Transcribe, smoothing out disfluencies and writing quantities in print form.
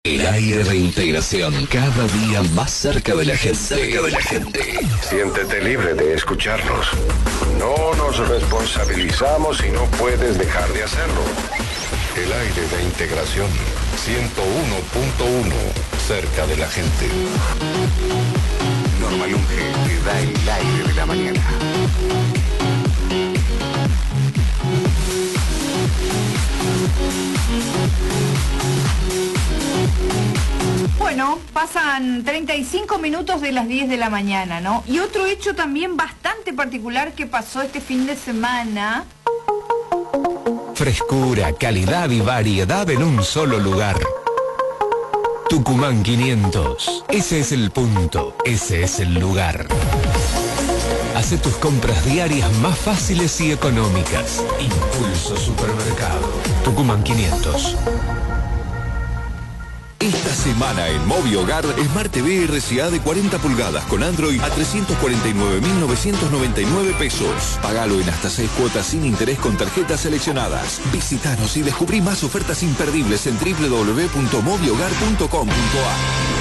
El aire de integración, cada día más cerca de la gente. Siéntete libre de escucharnos. No nos responsabilizamos si no puedes dejar de hacerlo. El aire de integración, 101.1, cerca de la gente. Norma Lunge te da el aire de la mañana. Bueno, pasan 35 minutos de las 10 de la mañana, ¿no? Y otro hecho también bastante particular que pasó este fin de semana. Frescura, calidad y variedad en un solo lugar. Tucumán 500. Ese es el punto, ese es el lugar. Hace tus compras diarias más fáciles y económicas. Impulso Supermercado. Tucumán 500. Esta semana en Movi Hogar, Smart TV RCA de 40 pulgadas con Android a 349.999 pesos. Pagalo en hasta 6 cuotas sin interés con tarjetas seleccionadas. Visítanos y descubrí más ofertas imperdibles en www.moviogar.com.ar.